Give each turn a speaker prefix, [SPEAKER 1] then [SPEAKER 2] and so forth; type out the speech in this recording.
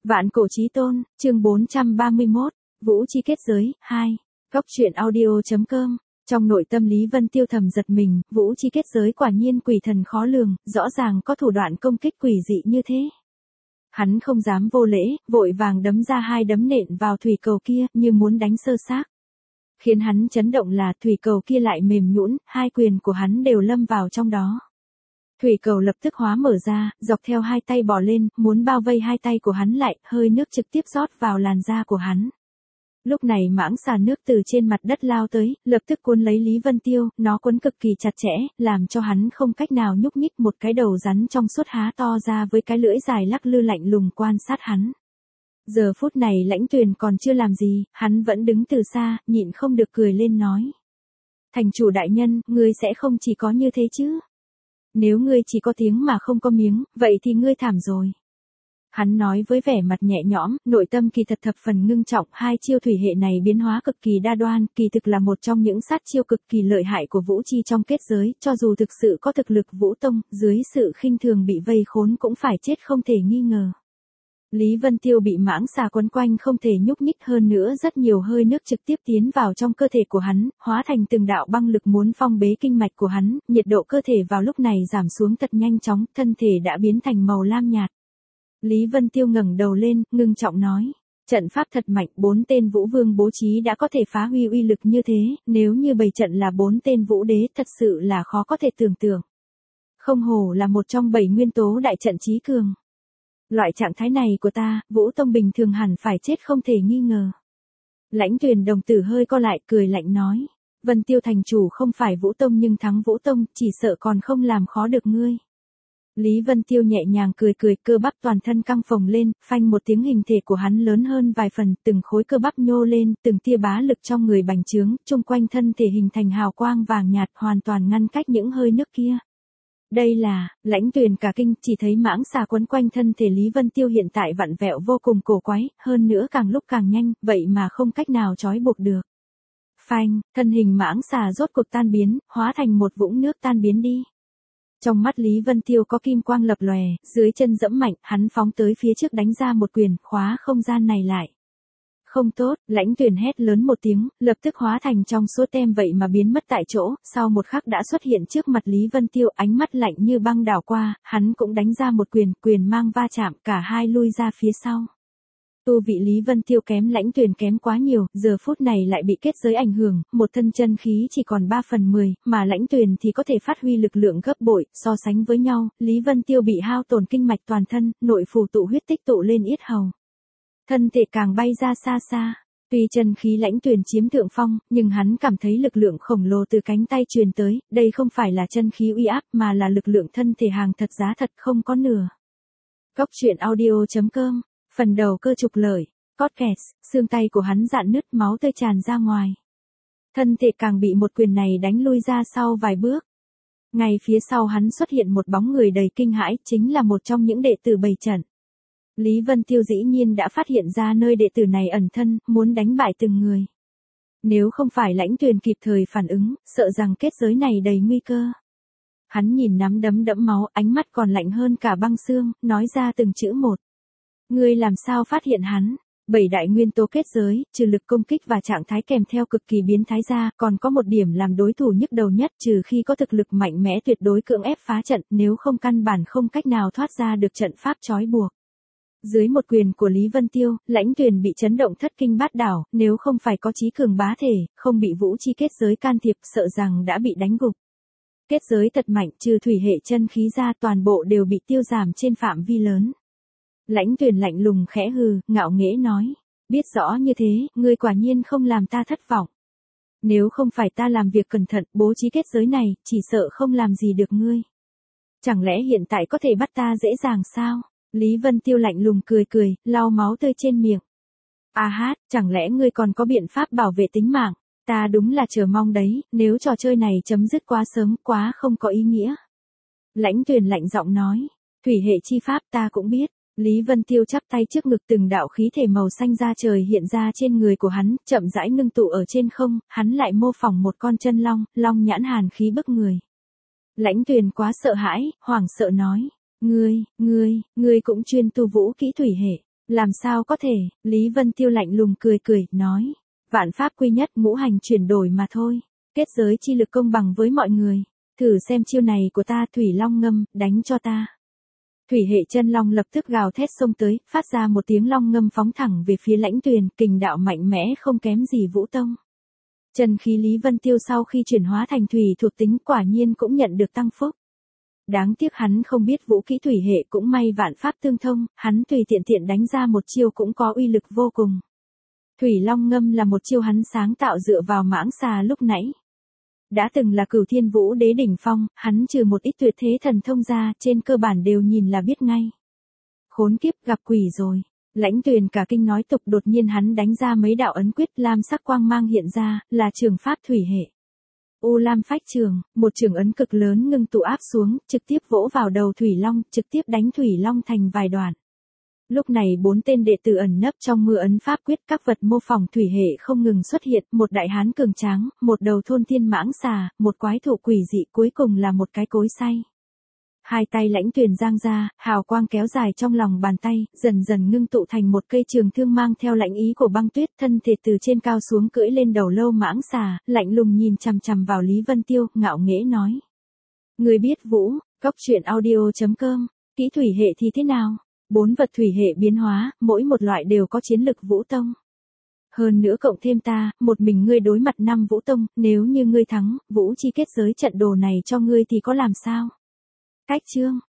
[SPEAKER 1] Vạn cổ chí tôn, chương 431, Vũ chi kết giới, 2. Góc truyện audio.com. Trong nội tâm Lý Vân Tiêu thầm giật mình, Vũ chi kết giới quả nhiên quỷ thần khó lường, rõ ràng có thủ đoạn công kích quỷ dị như thế. Hắn không dám vô lễ, vội vàng đấm ra 2 đấm nện vào thủy cầu kia, như muốn đánh sơ xác. Khiến hắn chấn động là thủy cầu kia lại mềm nhũn, 2 quyền của hắn đều lâm vào trong đó. Thủy cầu lập tức hóa mở ra, dọc theo 2 tay bò lên, muốn bao vây 2 tay của hắn lại, hơi nước trực tiếp rót vào làn da của hắn. Lúc này mãng xà nước từ trên mặt đất lao tới, lập tức cuốn lấy Lý Vân Tiêu, nó cuốn cực kỳ chặt chẽ, làm cho hắn không cách nào nhúc nhích, một cái đầu rắn trong suốt há to ra với cái lưỡi dài lắc lư lạnh lùng quan sát hắn. Giờ phút này Lãnh Tuyền còn chưa làm gì, hắn vẫn đứng từ xa, nhịn không được cười lên nói. Thành chủ đại nhân, ngươi sẽ không chỉ có như thế chứ? Nếu ngươi chỉ có tiếng mà không có miếng, vậy thì ngươi thảm rồi. Hắn nói với vẻ mặt nhẹ nhõm, nội tâm kỳ thật thập phần ngưng trọng, 2 chiêu thủy hệ này biến hóa cực kỳ đa đoan, kỳ thực là một trong những sát chiêu cực kỳ lợi hại của Vũ chi trong kết giới, cho dù thực sự có thực lực Vũ tông, dưới sự khinh thường bị vây khốn cũng phải chết không thể nghi ngờ. Lý Vân Tiêu bị mãng xà quấn quanh không thể nhúc nhích, hơn nữa rất nhiều hơi nước trực tiếp tiến vào trong cơ thể của hắn, hóa thành từng đạo băng lực muốn phong bế kinh mạch của hắn, nhiệt độ cơ thể vào lúc này giảm xuống thật nhanh chóng, thân thể đã biến thành màu lam nhạt. Lý Vân Tiêu ngẩng đầu lên, ngưng trọng nói, trận pháp thật mạnh, 4 tên vũ vương bố trí đã có thể phá huy uy lực như thế, nếu như bày trận là 4 tên vũ đế thật sự là khó có thể tưởng tượng. Không hổ là một trong 7 nguyên tố đại trận chí cường. Loại trạng thái này của ta, Vũ tông bình thường hẳn phải chết không thể nghi ngờ. Lãnh Tuyền đồng tử hơi co lại, cười lạnh nói, Vân Tiêu thành chủ không phải Vũ tông nhưng thắng Vũ tông, chỉ sợ còn không làm khó được ngươi. Lý Vân Tiêu nhẹ nhàng cười, cơ bắp toàn thân căng phồng lên, phanh một tiếng hình thể của hắn lớn hơn vài phần, từng khối cơ bắp nhô lên, từng tia bá lực trong người bành trướng, chung quanh thân thể hình thành hào quang vàng nhạt, hoàn toàn ngăn cách những hơi nước kia. Đây là, Lãnh Tuyền cả kinh, chỉ thấy mãng xà quấn quanh thân thể Lý Vân Tiêu hiện tại vặn vẹo vô cùng cổ quái, hơn nữa càng lúc càng nhanh, vậy mà không cách nào trói buộc được. Phanh, thân hình mãng xà rốt cuộc tan biến, hóa thành một vũng nước tan biến đi. Trong mắt Lý Vân Tiêu có kim quang lập lòe, dưới chân dẫm mạnh, hắn phóng tới phía trước đánh ra một quyền, khóa không gian này lại. Không tốt, Lãnh Tuyền hét lớn một tiếng, lập tức hóa thành trong suốt tem vậy mà biến mất tại chỗ, sau một khắc đã xuất hiện trước mặt Lý Vân Tiêu, ánh mắt lạnh như băng đảo qua, hắn cũng đánh ra một quyền mang va chạm, cả hai lui ra phía sau. Tu vị Lý Vân Tiêu kém Lãnh Tuyền kém quá nhiều, giờ phút này lại bị kết giới ảnh hưởng, một thân chân khí chỉ còn 3/10, mà Lãnh Tuyền thì có thể phát huy lực lượng gấp bội, so sánh với nhau, Lý Vân Tiêu bị hao tổn kinh mạch toàn thân, nội phù tụ huyết tích tụ lên yết hầu. Thân thể càng bay ra xa xa. Tuy chân khí Lãnh Tuyền chiếm thượng phong, nhưng hắn cảm thấy lực lượng khổng lồ từ cánh tay truyền tới, đây không phải là chân khí uy áp mà là lực lượng thân thể hàng thật giá thật không có nửa. Góc truyện audio.com. Phần đầu cơ trục lợi, cót kẹt, xương tay của hắn rạn nứt, máu tươi tràn ra ngoài. Thân thể càng bị một quyền này đánh lui ra sau vài bước. Ngay phía sau hắn xuất hiện một bóng người đầy kinh hãi, chính là một trong những đệ tử bày trận. Lý Vân Tiêu dĩ nhiên đã phát hiện ra nơi đệ tử này ẩn thân, muốn đánh bại từng người. Nếu không phải Lãnh Tuyền kịp thời phản ứng, sợ rằng kết giới này đầy nguy cơ. Hắn nhìn nắm đấm đẫm máu, ánh mắt còn lạnh hơn cả băng xương, nói ra từng chữ một. Ngươi làm sao phát hiện hắn? 7 đại nguyên tố kết giới, trừ lực công kích và trạng thái kèm theo cực kỳ biến thái ra, còn có một điểm làm đối thủ nhức đầu nhất, trừ khi có thực lực mạnh mẽ tuyệt đối cưỡng ép phá trận, nếu không căn bản không cách nào thoát ra được trận pháp trói buộc. Dưới một quyền của Lý Vân Tiêu, Lãnh Tuyền bị chấn động thất kinh bát đảo, nếu không phải có chí cường bá thể, không bị Vũ chi kết giới can thiệp, sợ rằng đã bị đánh gục. Kết giới thật mạnh, trừ thủy hệ chân khí ra, toàn bộ đều bị tiêu giảm trên phạm vi lớn. Lãnh Tuyền lạnh lùng khẽ hừ, ngạo nghễ nói, biết rõ như thế, ngươi quả nhiên không làm ta thất vọng. Nếu không phải ta làm việc cẩn thận, bố trí kết giới này, chỉ sợ không làm gì được ngươi. Chẳng lẽ hiện tại có thể bắt ta dễ dàng sao? Lý Vân Tiêu lạnh lùng cười, lau máu tươi trên miệng. À hát, chẳng lẽ ngươi còn có biện pháp bảo vệ tính mạng? Ta đúng là chờ mong đấy, nếu trò chơi này chấm dứt quá sớm, quá không có ý nghĩa. Lãnh Tuyền lạnh giọng nói, thủy hệ chi pháp ta cũng biết. Lý Vân Tiêu chắp tay trước ngực, từng đạo khí thể màu xanh da trời hiện ra trên người của hắn, chậm rãi ngưng tụ ở trên không, hắn lại mô phỏng một con chân long, long nhãn hàn khí bức người. Lãnh Tuyền quá sợ hãi, hoảng sợ nói, ngươi cũng chuyên tu vũ kỹ thủy hệ. Làm sao có thể, Lý Vân Tiêu lạnh lùng cười cười, nói. Vạn pháp quy nhất, ngũ hành chuyển đổi mà thôi. Kết giới chi lực công bằng với mọi người. Thử xem chiêu này của ta, Thủy Long ngâm, đánh cho ta. Thủy hệ chân long lập tức gào thét xông tới, phát ra một tiếng long ngâm phóng thẳng về phía Lãnh Tuyền, kình đạo mạnh mẽ không kém gì Vũ Tông. Chân khí Lý Vân Tiêu sau khi chuyển hóa thành thủy thuộc tính quả nhiên cũng nhận được tăng phúc. Đáng tiếc hắn không biết vũ kỹ thủy hệ, cũng may vạn pháp tương thông, hắn tùy tiện tiện đánh ra một chiêu cũng có uy lực vô cùng. Thủy Long ngâm là một chiêu hắn sáng tạo dựa vào mãng xà lúc nãy. Đã từng là Cửu Thiên Vũ Đế đỉnh phong, hắn trừ một ít tuyệt thế thần thông ra, trên cơ bản đều nhìn là biết ngay. Khốn kiếp, gặp quỷ rồi. Lãnh Tuyền cả kinh nói tục, đột nhiên hắn đánh ra mấy đạo ấn quyết, lam sắc quang mang hiện ra, là trường pháp thủy hệ. U Lam Phách Trường, một trường ấn cực lớn ngưng tụ áp xuống, trực tiếp vỗ vào đầu Thủy Long, trực tiếp đánh Thủy Long thành vài đoạn. Lúc này 4 tên đệ tử ẩn nấp trong mưa ấn pháp quyết, các vật mô phỏng thủy hệ không ngừng xuất hiện, một đại hán cường tráng, một đầu thôn thiên mãng xà, một quái thụ quỷ dị, cuối cùng là một cái cối xay. Hai tay Lãnh Tuyền giang ra, hào quang kéo dài trong lòng bàn tay, dần dần ngưng tụ thành một cây trường thương mang theo lãnh ý của băng tuyết, thân thể từ trên cao xuống cưỡi lên đầu lâu mãng xà, lạnh lùng nhìn chằm chằm vào Lý Vân Tiêu, ngạo nghễ nói. Người biết vũ, cóc truyện audio.com, kỹ thủy hệ thì thế nào? 4 vật thủy hệ biến hóa, mỗi một loại đều có chiến lực Vũ Tông. Hơn nữa cộng thêm ta, một mình ngươi đối mặt 5 Vũ Tông, nếu như ngươi thắng, vũ chi kết giới trận đồ này cho ngươi thì có làm sao? Cách chương